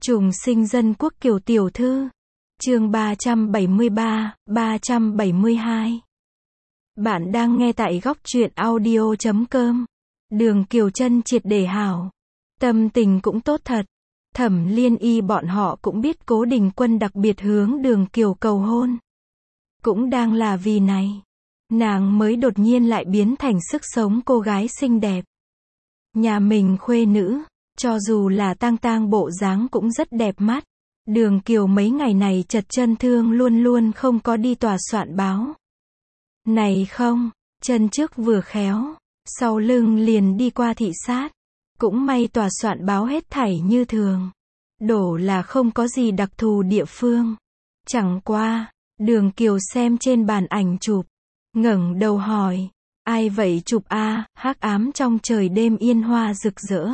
Trùng sinh dân quốc Kiều tiểu thư. Chương 373, 372. Bạn đang nghe tại góc truyện audio.com. Đường Kiều Trân triệt để hảo. Tâm tình cũng tốt thật. Thẩm Liên Y bọn họ cũng biết Cố Đình Quân đặc biệt hướng Đường Kiều cầu hôn. Cũng đang là vì này. Nàng mới đột nhiên lại biến thành sức sống cô gái xinh đẹp. Nhà mình khuê nữ, cho dù là tang tang bộ dáng cũng rất đẹp mắt. Đường Kiều mấy ngày này chật chân thương luôn luôn không có đi tòa soạn báo. Này không, chân trước vừa khéo, sau lưng liền đi qua thị sát. Cũng may tòa soạn báo hết thảy như thường. Đổ là không có gì đặc thù địa phương. Chẳng qua, Đường Kiều xem trên bàn ảnh chụp, ngẩng đầu hỏi, ai vậy chụp a? Hắc ám trong trời đêm yên hoa rực rỡ.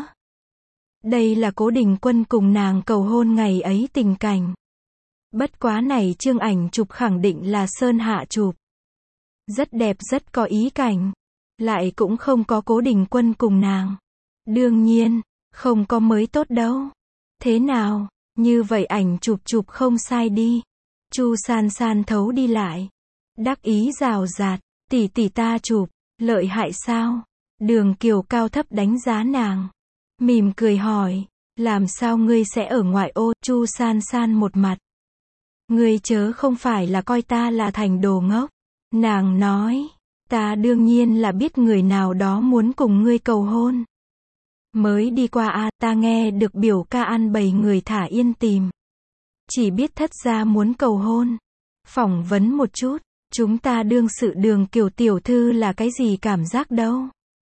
Đây là Cố Đình Quân cùng nàng cầu hôn ngày ấy tình cảnh. Bất quá này chương ảnh chụp khẳng định là Sơn Hạ chụp. Rất đẹp rất có ý cảnh. Lại cũng không có Cố Đình Quân cùng nàng. Đương nhiên, không có mới tốt đâu. Thế nào, như vậy ảnh chụp không sai đi. Chu San San thấu đi lại. Đắc ý rào rạt, tỷ tỷ ta chụp, lợi hại sao? Đường Kiều cao thấp đánh giá nàng. Mỉm cười hỏi, làm sao ngươi sẽ ở ngoại ô? Chu San San một mặt. Ngươi chớ không phải là coi ta là thành đồ ngốc. Nàng nói, ta đương nhiên là biết người nào đó muốn cùng ngươi cầu hôn. Mới đi qua ta nghe được biểu ca ăn bầy người thả yên tìm. Chỉ biết thất gia muốn cầu hôn. Phỏng vấn một chút, chúng ta đương sự Đường Kiều tiểu thư là cái gì cảm giác đâu?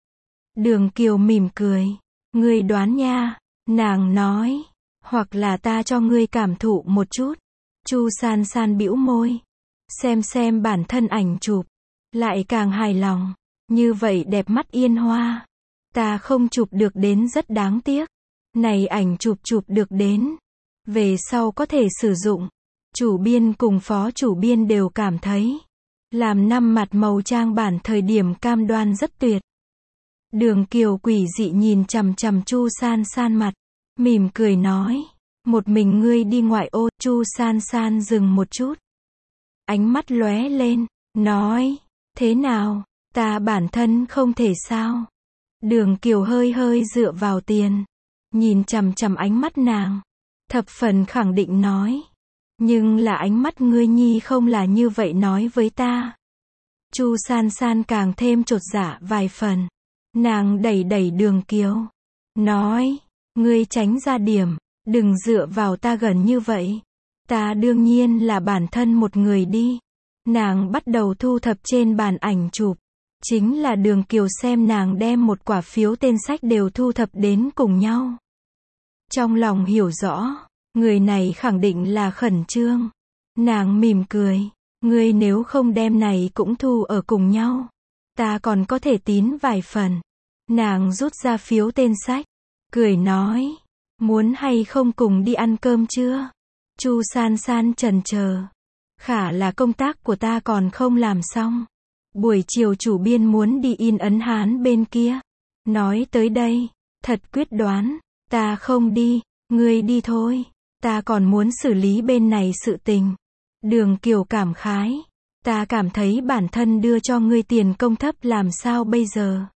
Đường Kiều mỉm cười. Ngươi đoán nha, nàng nói, hoặc là ta cho ngươi cảm thụ một chút. Chu San San bĩu môi, xem bản thân ảnh chụp, lại càng hài lòng, như vậy đẹp mắt yên hoa. Ta không chụp được đến rất đáng tiếc. Này ảnh chụp được đến, về sau có thể sử dụng. Chủ biên cùng phó chủ biên đều cảm thấy, làm 5 mặt màu trang bản thời điểm cam đoan rất tuyệt. Đường Kiều quỷ dị nhìn chằm chằm Chu San San mặt, mỉm cười nói, một mình ngươi đi ngoại ô. Chu San San dừng một chút, ánh mắt lóe lên, nói, thế nào, ta bản thân không thể sao? Đường Kiều hơi dựa vào tiền, nhìn chằm chằm ánh mắt nàng, thập phần khẳng định nói, nhưng là ánh mắt ngươi nhi không là như vậy nói với ta. Chu San San càng thêm chột dạ vài phần. Nàng đẩy Đường Kiều, nói, ngươi tránh ra điểm, đừng dựa vào ta gần như vậy. Ta đương nhiên là bản thân một người đi. Nàng bắt đầu thu thập trên bàn ảnh chụp. Chính là Đường Kiều xem nàng đem một quả phiếu tên sách đều thu thập đến cùng nhau. Trong lòng hiểu rõ, người này khẳng định là khẩn trương. Nàng mỉm cười, ngươi nếu không đem này cũng thu ở cùng nhau, ta còn có thể tín vài phần. Nàng rút ra phiếu tên sách, cười nói, muốn hay không cùng đi ăn cơm chưa? Chu San San chần chờ, khả là công tác của ta còn không làm xong. Buổi chiều chủ biên muốn đi in ấn Hán bên kia. Nói tới đây, thật quyết đoán, ta không đi, ngươi đi thôi, ta còn muốn xử lý bên này sự tình. Đường Kiều cảm khái, ta cảm thấy bản thân đưa cho ngươi tiền công thấp làm sao bây giờ?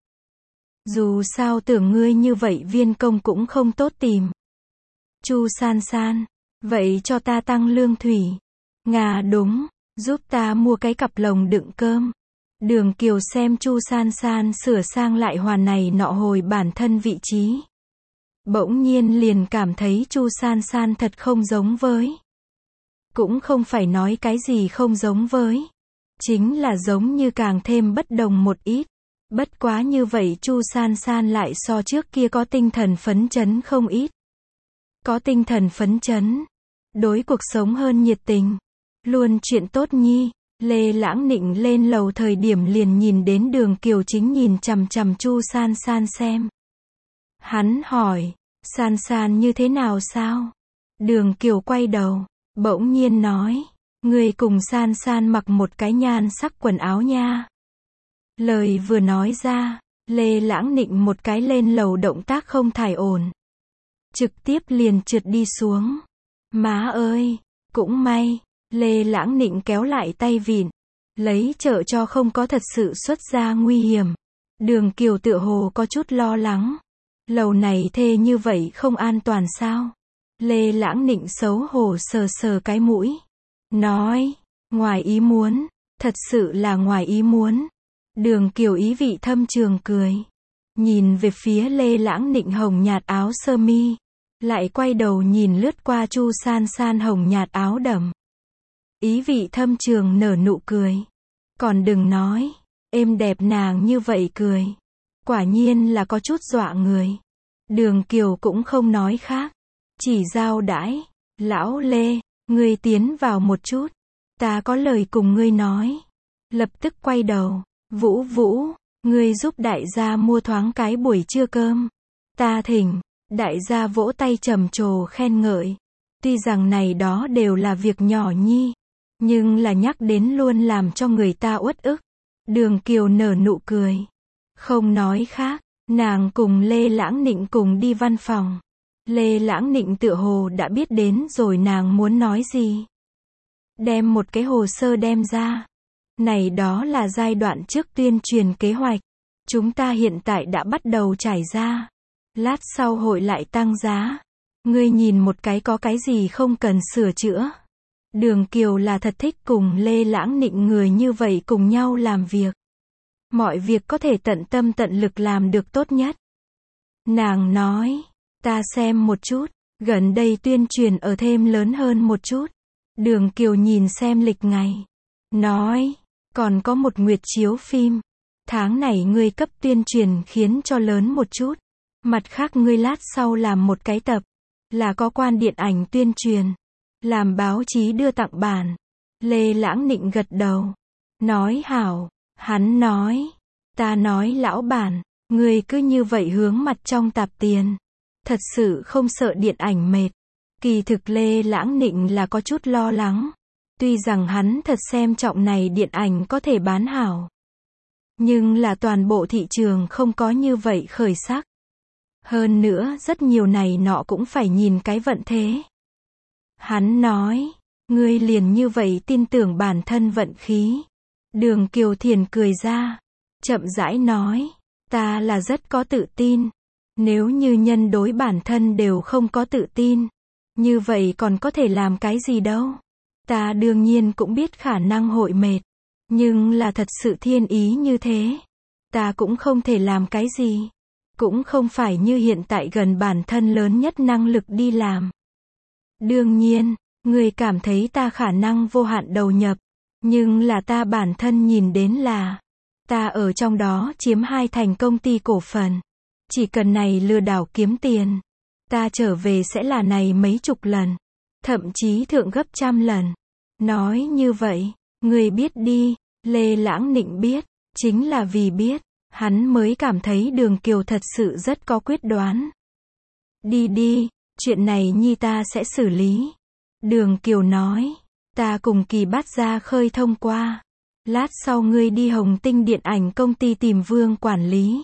Dù sao tưởng ngươi như vậy viên công cũng không tốt tìm. Chu San San, vậy cho ta tăng lương thủy. Ngà đúng, giúp ta mua cái cặp lồng đựng cơm. Đường Kiều xem Chu San San sửa sang lại hoàn này nọ hồi bản thân vị trí. Bỗng nhiên liền cảm thấy Chu San San thật không giống với. Cũng không phải nói cái gì không giống với. Chính là giống như càng thêm bất đồng một ít. Bất quá như vậy Chu San San lại so trước kia có tinh thần phấn chấn không ít. Có tinh thần phấn chấn. Đối cuộc sống hơn nhiệt tình. Luôn chuyện tốt nhi. Lê Lãng Nịnh lên lầu thời điểm liền nhìn đến Đường Kiều chính nhìn chằm chằm Chu San San xem. Hắn hỏi, San San như thế nào sao? Đường Kiều quay đầu, bỗng nhiên nói, người cùng San San mặc một cái nhan sắc quần áo nha. Lời vừa nói ra, Lê Lãng Nịnh một cái lên lầu động tác không thải ổn. trực tiếp liền trượt đi xuống. Má ơi, cũng may, Lê Lãng Nịnh kéo lại tay vịn, lấy trợ cho không có thật sự xuất ra nguy hiểm. Đường Kiều tựa hồ có chút lo lắng. Lầu này thê như vậy không an toàn sao? Lê Lãng Nịnh xấu hổ sờ sờ cái mũi. Nói, ngoài ý muốn, thật sự là ngoài ý muốn. Đường Kiều ý vị thâm trường cười. Nhìn về phía Lê Lãng Nịnh hồng nhạt áo sơ mi. Lại quay đầu nhìn lướt qua Chu San San hồng nhạt áo đầm. Ý vị thâm trường nở nụ cười. Còn đừng nói, êm đẹp nàng như vậy cười. Quả nhiên là có chút dọa người. Đường Kiều cũng không nói khác. Chỉ giao đãi. Lão Lê, ngươi tiến vào một chút. Ta có lời cùng ngươi nói. Lập tức quay đầu. Vũ Vũ, ngươi giúp đại gia mua thoáng cái buổi trưa cơm. Ta thỉnh. Đại gia vỗ tay trầm trồ khen ngợi. Tuy rằng này đó đều là việc nhỏ nhi. Nhưng là nhắc đến luôn làm cho người ta uất ức. Đường Kiều nở nụ cười. Không nói khác. Nàng cùng Lê Lãng Nịnh cùng đi văn phòng. Lê Lãng Nịnh tựa hồ đã biết đến rồi nàng muốn nói gì. Đem một cái hồ sơ đem ra. Này đó là giai đoạn trước tuyên truyền kế hoạch. Chúng ta hiện tại đã bắt đầu trải ra. Lát sau hội lại tăng giá. Ngươi nhìn một cái có cái gì không cần sửa chữa. Đường Kiều là thật thích cùng Lê Lãng Nịnh người như vậy cùng nhau làm việc. Mọi việc có thể tận tâm tận lực làm được tốt nhất. Nàng nói, ta xem một chút, gần đây tuyên truyền ở thêm lớn hơn một chút. Đường Kiều nhìn xem lịch ngày. Nói, còn có một nguyệt chiếu phim. Tháng này ngươi cấp tuyên truyền khiến cho lớn một chút. Mặt khác ngươi lát sau làm một cái tập. Là có quan điện ảnh tuyên truyền. Làm báo chí đưa tặng bản. Lê Lãng Nịnh gật đầu. Nói hảo. Hắn nói. Ta nói lão bản. Ngươi cứ như vậy hướng mặt trong tạp tiền. Thật sự không sợ điện ảnh mệt. Kỳ thực Lê Lãng Nịnh là có chút lo lắng. Tuy rằng hắn thật xem trọng này điện ảnh có thể bán hảo. Nhưng là toàn bộ thị trường không có như vậy khởi sắc. Hơn nữa rất nhiều này nọ cũng phải nhìn cái vận thế. Hắn nói, ngươi liền như vậy tin tưởng bản thân vận khí. Đường Kiều Thiền cười ra, chậm rãi nói, ta là rất có tự tin. Nếu như nhân đối bản thân đều không có tự tin, như vậy còn có thể làm cái gì đâu. Ta đương nhiên cũng biết khả năng hội mệt, nhưng là thật sự thiên ý như thế. Ta cũng không thể làm cái gì. Cũng không phải như hiện tại gần bản thân lớn nhất năng lực đi làm. Đương nhiên, người cảm thấy ta khả năng vô hạn đầu nhập. Nhưng là ta bản thân nhìn đến là, ta ở trong đó chiếm 2 thành công ty cổ phần. Chỉ cần này lừa đảo kiếm tiền, ta trở về sẽ là này mấy chục lần. Thậm chí thượng gấp trăm lần. Nói như vậy, người biết đi, Lê Lãng Nịnh biết, chính là vì biết. Hắn mới cảm thấy Đường Kiều thật sự rất có quyết đoán. Đi đi, chuyện này nhi ta sẽ xử lý. Đường Kiều nói, ta cùng Kỳ Bát gia khơi thông qua. Lát sau ngươi đi Hồng Tinh điện ảnh công ty tìm Vương quản lý.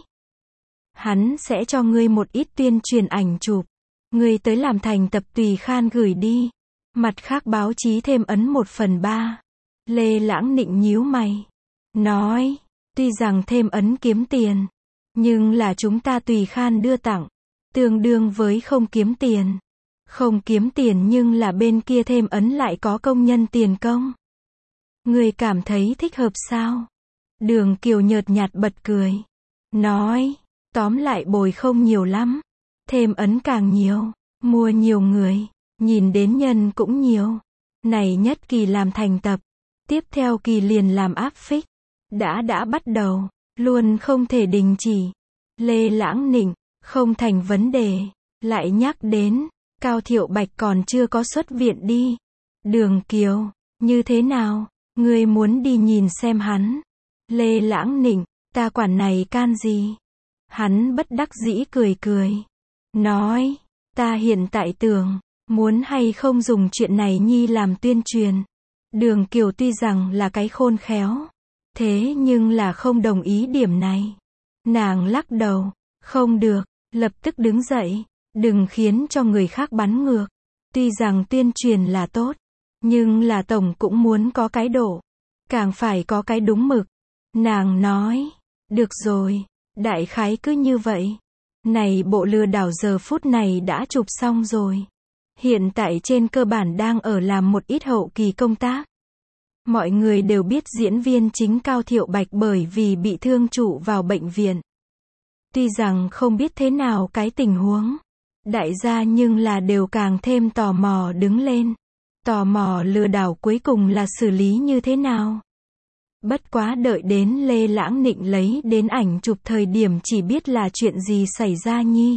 Hắn sẽ cho ngươi một ít tuyên truyền ảnh chụp. Ngươi tới làm thành tập tùy khan gửi đi. Mặt khác báo chí thêm ấn 1/3. Lê Lãng Nịnh nhíu mày. Nói, tuy rằng thêm ấn kiếm tiền, nhưng là chúng ta tùy khan đưa tặng, tương đương với không kiếm tiền. Không kiếm tiền nhưng là bên kia thêm ấn lại có công nhân tiền công. Người cảm thấy thích hợp sao? Đường Kiều nhợt nhạt bật cười. Nói, tóm lại bồi không nhiều lắm. Thêm ấn càng nhiều, mua nhiều người, nhìn đến nhân cũng nhiều. Này nhất kỳ làm thành tập, tiếp theo kỳ liền làm áp phích. Đã bắt đầu, luôn không thể đình chỉ. Lê Lãng Nịnh, không thành vấn đề. Lại nhắc đến, Cao Thiệu Bạch còn chưa có xuất viện đi. Đường Kiều, như thế nào? Ngươi muốn đi nhìn xem hắn. Lê Lãng Nịnh, ta quản này can gì? Hắn bất đắc dĩ cười cười. Nói, ta hiện tại tưởng, muốn hay không dùng chuyện này nhi làm tuyên truyền. Đường Kiều tuy rằng là cái khôn khéo. Thế nhưng là không đồng ý điểm này. Nàng lắc đầu, không được, lập tức đứng dậy. Đừng khiến cho người khác bắn ngược. Tuy rằng tuyên truyền là tốt, nhưng là tổng cũng muốn có cái độ. Càng phải có cái đúng mực. Nàng nói, được rồi, đại khái cứ như vậy. Này bộ lừa đảo giờ phút này đã chụp xong rồi. Hiện tại trên cơ bản đang ở làm một ít hậu kỳ công tác. Mọi người đều biết diễn viên chính Cao Thiệu Bạch bởi vì bị thương trụ vào bệnh viện. Tuy rằng không biết thế nào cái tình huống, đại gia nhưng là đều càng thêm tò mò đứng lên. Tò mò lừa đảo cuối cùng là xử lý như thế nào. Bất quá đợi đến Lê Lãng Nịnh lấy đến ảnh chụp thời điểm chỉ biết là chuyện gì xảy ra nhi.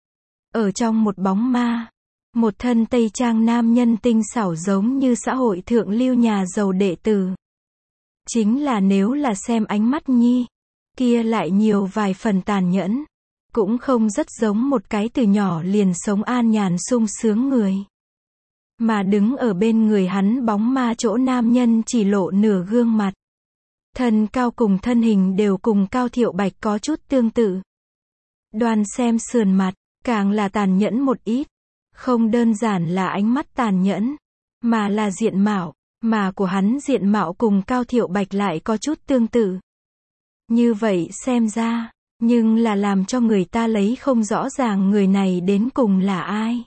Ở trong một bóng ma, một thân tây trang nam nhân tinh xảo giống như xã hội thượng lưu nhà giàu đệ tử. Chính là nếu là xem ánh mắt nhi, kia lại nhiều vài phần tàn nhẫn. Cũng không rất giống một cái từ nhỏ liền sống an nhàn sung sướng người. Mà đứng ở bên người hắn bóng ma chỗ nam nhân chỉ lộ nửa gương mặt. Thân cao cùng thân hình đều cùng Cao Thiệu Bạch có chút tương tự. Đoan xem sườn mặt, càng là tàn nhẫn một ít. Không đơn giản là ánh mắt tàn nhẫn, mà là diện mạo, mà của hắn diện mạo cùng Cao Thiệu Bạch lại có chút tương tự. Như vậy xem ra, nhưng là làm cho người ta lấy không rõ ràng người này đến cùng là ai.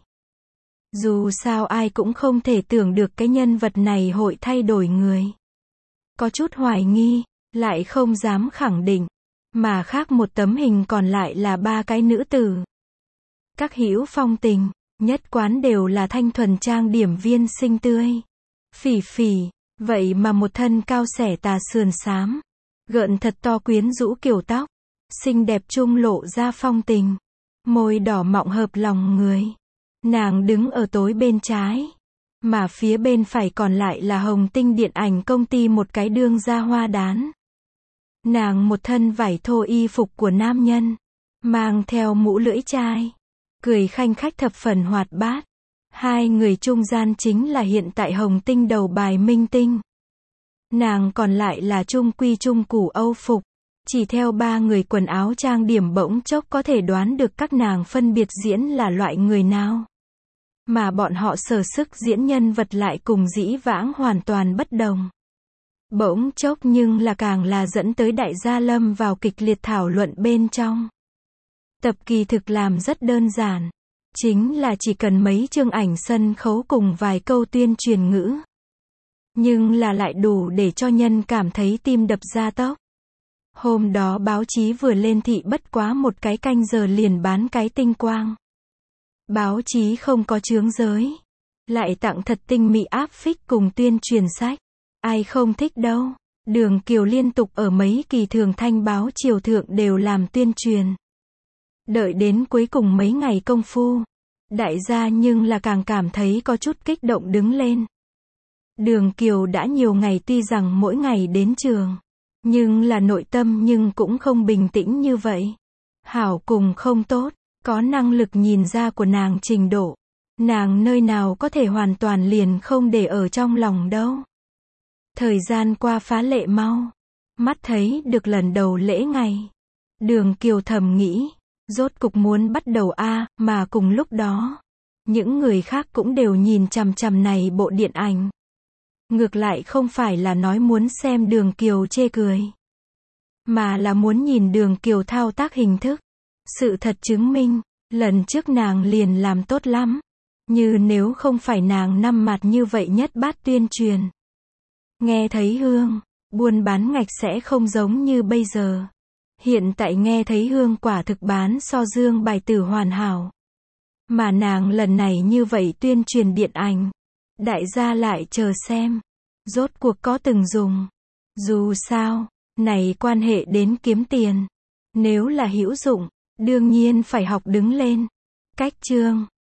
Dù sao ai cũng không thể tưởng được cái nhân vật này hội thay đổi người. Có chút hoài nghi, lại không dám khẳng định. Mà khác một tấm hình còn lại là ba cái nữ tử. Các hữu phong tình, nhất quán đều là thanh thuần trang điểm viên xinh tươi. Phỉ phỉ, vậy mà một thân cao xẻ tà sườn xám. Gợn thật to quyến rũ kiểu tóc. Xinh đẹp trung lộ ra phong tình. Môi đỏ mọng hợp lòng người. Nàng đứng ở tối bên trái. Mà phía bên phải còn lại là Hồng Tinh Điện ảnh công ty một cái đương gia hoa đán. Nàng một thân vải thô y phục của nam nhân. Mang theo mũ lưỡi chai. Cười khanh khách thập phần hoạt bát. Hai người trung gian chính là hiện tại Hồng Tinh đầu bài minh tinh. Nàng còn lại là trung quy trung củ Âu phục. Chỉ theo ba người quần áo trang điểm bỗng chốc có thể đoán được các nàng phân biệt diễn là loại người nào. Mà bọn họ sở sức diễn nhân vật lại cùng dĩ vãng hoàn toàn bất đồng. Bỗng chốc nhưng là càng là dẫn tới đại gia lâm vào kịch liệt thảo luận bên trong. Tập kỳ thực làm rất đơn giản. Chính là chỉ cần mấy chương ảnh sân khấu cùng vài câu tuyên truyền ngữ. Nhưng là lại đủ để cho nhân cảm thấy tim đập ra tốc. Hôm đó báo chí vừa lên thị bất quá một cái canh giờ liền bán cái tinh quang. Báo chí không có chướng giới. Lại tặng thật tinh mỹ áp phích cùng tuyên truyền sách. Ai không thích đâu. Đường Kiều liên tục ở mấy kỳ thường thanh báo triều thượng đều làm tuyên truyền. Đợi đến cuối cùng mấy ngày công phu. Đại gia nhưng là càng cảm thấy có chút kích động đứng lên. Đường Kiều đã nhiều ngày tuy rằng mỗi ngày đến trường. Nhưng là nội tâm nhưng cũng không bình tĩnh như vậy. Hảo cùng không tốt. Có năng lực nhìn ra của nàng trình độ. Nàng nơi nào có thể hoàn toàn liền không để ở trong lòng đâu. Thời gian qua phá lệ mau. Mắt thấy được lần đầu lễ ngày. Đường Kiều thầm nghĩ. Rốt cục muốn bắt đầu mà cùng lúc đó. Những người khác cũng đều nhìn chằm chằm này bộ điện ảnh. Ngược lại không phải là nói muốn xem Đường Kiều chê cười. Mà là muốn nhìn Đường Kiều thao tác hình thức. Sự thật chứng minh, lần trước nàng liền làm tốt lắm. Như nếu không phải nàng năm mặt như vậy nhất bát tuyên truyền. Nghe thấy hương, buôn bán ngạch sẽ không giống như bây giờ. Hiện tại nghe thấy hương quả thực bán so dương bài tử hoàn hảo. Mà nàng lần này như vậy tuyên truyền điện ảnh. Đại gia lại chờ xem. Rốt cuộc có từng dùng. Dù sao, này quan hệ đến kiếm tiền. Nếu là hữu dụng, đương nhiên phải học đứng lên. Cách chương